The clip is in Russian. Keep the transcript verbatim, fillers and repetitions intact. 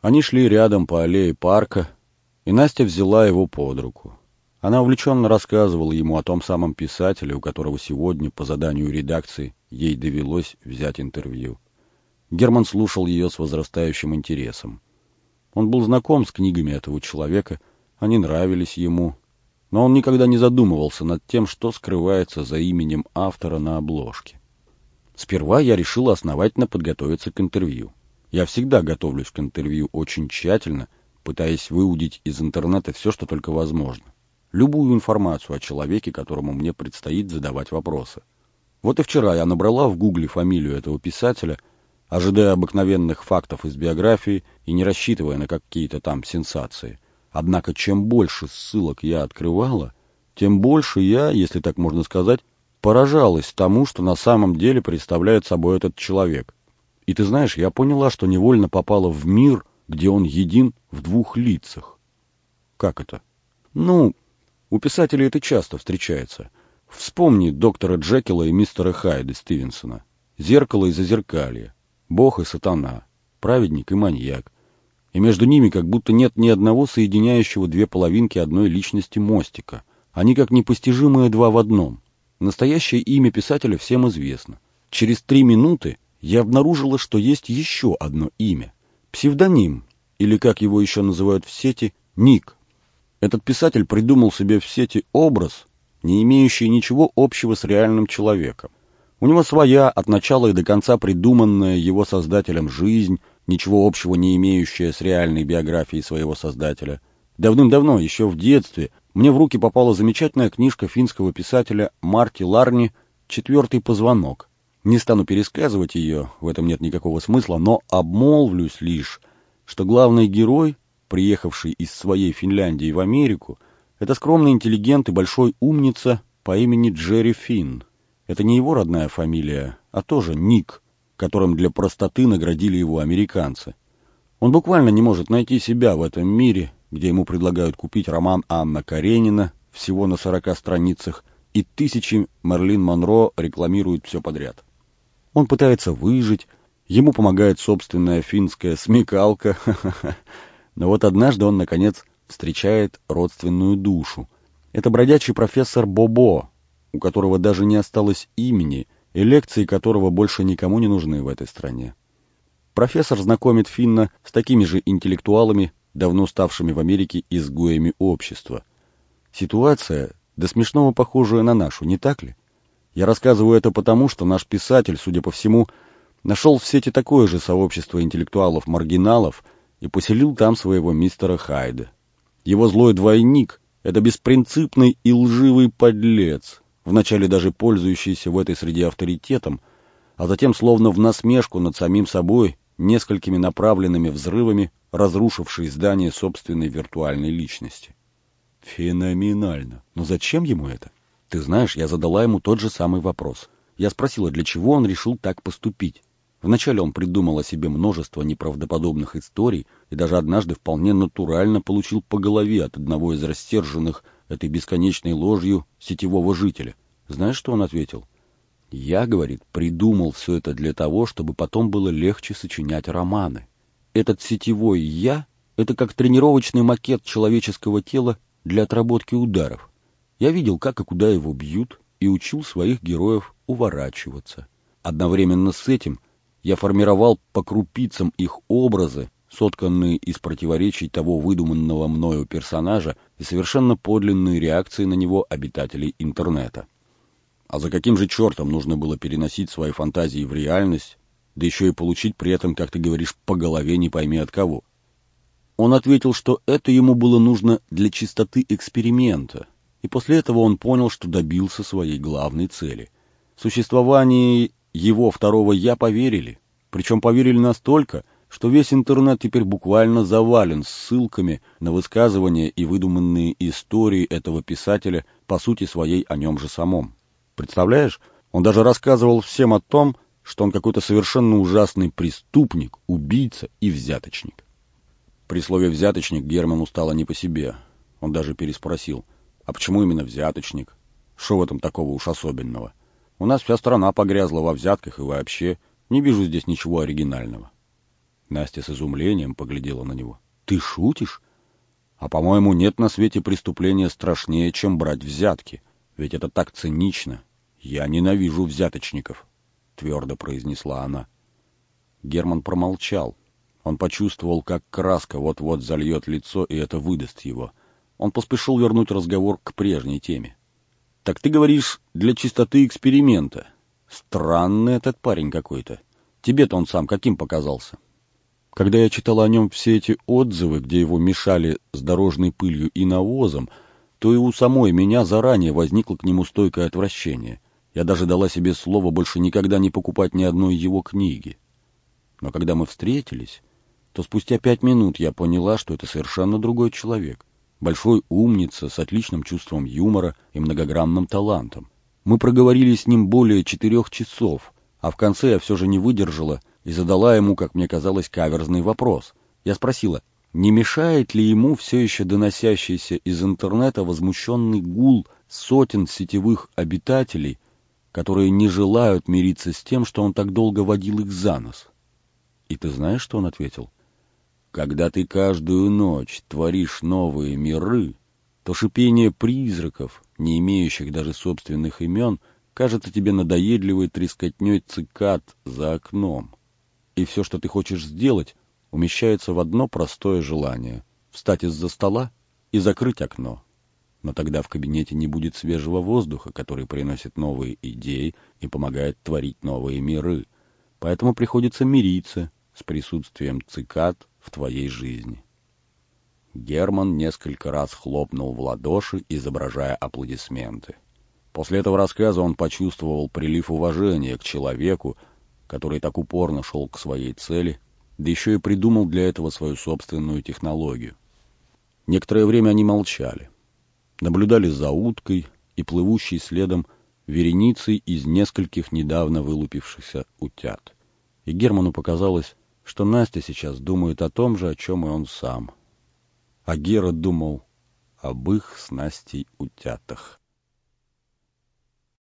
Они шли рядом по аллее парка, и Настя взяла его под руку. Она увлеченно рассказывала ему о том самом писателе, у которого сегодня, по заданию редакции, ей довелось взять интервью. Герман слушал ее с возрастающим интересом. Он был знаком с книгами этого человека, они нравились ему, но он никогда не задумывался над тем, что скрывается за именем автора на обложке. Сперва я решила основательно подготовиться к интервью. Я всегда готовлюсь к интервью очень тщательно, пытаясь выудить из интернета все, что только возможно. Любую информацию о человеке, которому мне предстоит задавать вопросы. Вот и вчера я набрала в гугле фамилию этого писателя, ожидая обыкновенных фактов из биографии и не рассчитывая на какие-то там сенсации. Однако чем больше ссылок я открывала, тем больше я, если так можно сказать, поражалась тому, что на самом деле представляет собой этот человек. И ты знаешь, я поняла, что невольно попала в мир, где он един в двух лицах. Как это? Ну, у писателей это часто встречается. Вспомни доктора Джекила и мистера Хайда Стивенсона. Зеркало и зазеркалье. Бог и сатана. Праведник и маньяк. И между ними как будто нет ни одного соединяющего две половинки одной личности мостика. Они как непостижимые два в одном. Настоящее имя писателя всем известно. Через три минуты я обнаружила, что есть еще одно имя. Псевдоним, или как его еще называют в сети, ник. Этот писатель придумал себе в сети образ, не имеющий ничего общего с реальным человеком. У него своя, от начала и до конца придуманная его создателем жизнь, ничего общего не имеющая с реальной биографией своего создателя. Давным-давно, еще в детстве, мне в руки попала замечательная книжка финского писателя Марти Ларни «Четвертый позвонок». Не стану пересказывать ее, в этом нет никакого смысла, но обмолвлюсь лишь, что главный герой, приехавший из своей Финляндии в Америку, это скромный интеллигент и большой умница по имени Джерри Финн. Это не его родная фамилия, а тоже ник, которым для простоты наградили его американцы. Он буквально не может найти себя в этом мире, где ему предлагают купить роман Анна Каренина всего на сорока страницах, и тысячи Мерлин Монро рекламируют все подряд. Он пытается выжить, ему помогает собственная финская смекалка, но вот однажды он, наконец, встречает родственную душу. Это бродячий профессор Бобо, у которого даже не осталось имени, и лекции которого больше никому не нужны в этой стране. Профессор знакомит Финна с такими же интеллектуалами, давно ставшими в Америке изгоями общества. Ситуация до смешного похожая на нашу, не так ли? Я рассказываю это потому, что наш писатель, судя по всему, нашел в сети такое же сообщество интеллектуалов-маргиналов и поселил там своего мистера Хайда. Его злой двойник — это беспринципный и лживый подлец, вначале даже пользующийся в этой среде авторитетом, а затем, словно в насмешку над самим собой, несколькими направленными взрывами, разрушивший здание собственной виртуальной личности. Феноменально. Но зачем ему это? Ты знаешь, я задала ему тот же самый вопрос. Я спросила, для чего он решил так поступить. Вначале он придумал о себе множество неправдоподобных историй и даже однажды вполне натурально получил по голове от одного из рассерженных этой бесконечной ложью сетевого жителя. Знаешь, что он ответил? Я, говорит, придумал все это для того, чтобы потом было легче сочинять романы. Этот сетевой «я» — это как тренировочный макет человеческого тела для отработки ударов. Я видел, как и куда его бьют, и учил своих героев уворачиваться. Одновременно с этим я формировал по крупицам их образы, сотканные из противоречий того выдуманного мною персонажа и совершенно подлинные реакции на него обитателей интернета. А за каким же чертом нужно было переносить свои фантазии в реальность, да еще и получить при этом, как ты говоришь, по голове не пойми от кого? Он ответил, что это ему было нужно для чистоты эксперимента, и после этого он понял, что добился своей главной цели. В существование его второго «я» поверили, причем поверили настолько, что весь интернет теперь буквально завален ссылками на высказывания и выдуманные истории этого писателя, по сути своей о нем же самом. Представляешь, он даже рассказывал всем о том, что он какой-то совершенно ужасный преступник, убийца и взяточник. При слове «взяточник» Герману стало не по себе. Он даже переспросил: а почему именно взяточник? Что в этом такого уж особенного? У нас вся страна погрязла во взятках и вообще не вижу здесь ничего оригинального. Настя с изумлением поглядела на него. «Ты шутишь? А, по-моему, нет на свете преступления страшнее, чем брать взятки. Ведь это так цинично. Я ненавижу взяточников», — твердо произнесла она. Герман промолчал. Он почувствовал, как краска вот-вот зальет лицо, и это выдаст его. Он поспешил вернуть разговор к прежней теме. «Так ты говоришь, для чистоты эксперимента. Странный этот парень какой-то. Тебе-то он сам каким показался?» Когда я читал о нем все эти отзывы, где его мешали с дорожной пылью и навозом, то и у самой меня заранее возникло к нему стойкое отвращение. Я даже дала себе слово больше никогда не покупать ни одной его книги. Но когда мы встретились, то спустя пять минут я поняла, что это совершенно другой человек. Большой умница с отличным чувством юмора и многогранным талантом. Мы проговорили с ним более четырех часов, а в конце я все же не выдержала и задала ему, как мне казалось, каверзный вопрос. Я спросила, не мешает ли ему все еще доносящийся из интернета возмущенный гул сотен сетевых обитателей, которые не желают мириться с тем, что он так долго водил их за нос. И ты знаешь, что он ответил? «Когда ты каждую ночь творишь новые миры, то шипение призраков, не имеющих даже собственных имен, кажется тебе надоедливой трескотней цикад за окном. И все, что ты хочешь сделать, умещается в одно простое желание — встать из-за стола и закрыть окно. Но тогда в кабинете не будет свежего воздуха, который приносит новые идеи и помогает творить новые миры. Поэтому приходится мириться с присутствием цикад в твоей жизни». Герман несколько раз хлопнул в ладоши, изображая аплодисменты. После этого рассказа он почувствовал прилив уважения к человеку, который так упорно шел к своей цели, да еще и придумал для этого свою собственную технологию. Некоторое время они молчали, наблюдали за уткой и плывущей следом вереницей из нескольких недавно вылупившихся утят. И Герману показалось, что Настя сейчас думает о том же, о чем и он сам. А Гера думал об их с Настей утятах.